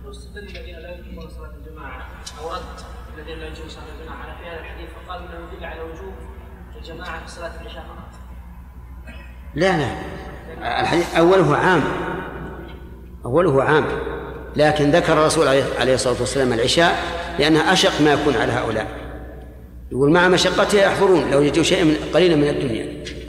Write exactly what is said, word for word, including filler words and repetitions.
واستدل الذين لا يقيمون صلاة الجماعة أو رد الذين لا يقيمون صلاة الجماعة على في هذا الحديث فقال إنه يدل على وجوب الجماعة في صلاة العشاء فقط. لا لا الحديث أوله عام أوله عام لكن ذكر الرسول عليه الصلاة والسلام العشاء لأنها أشق ما يكون على هؤلاء، يقول مع مشقتها يحضرون لو يجوا شيء قليلا من الدنيا.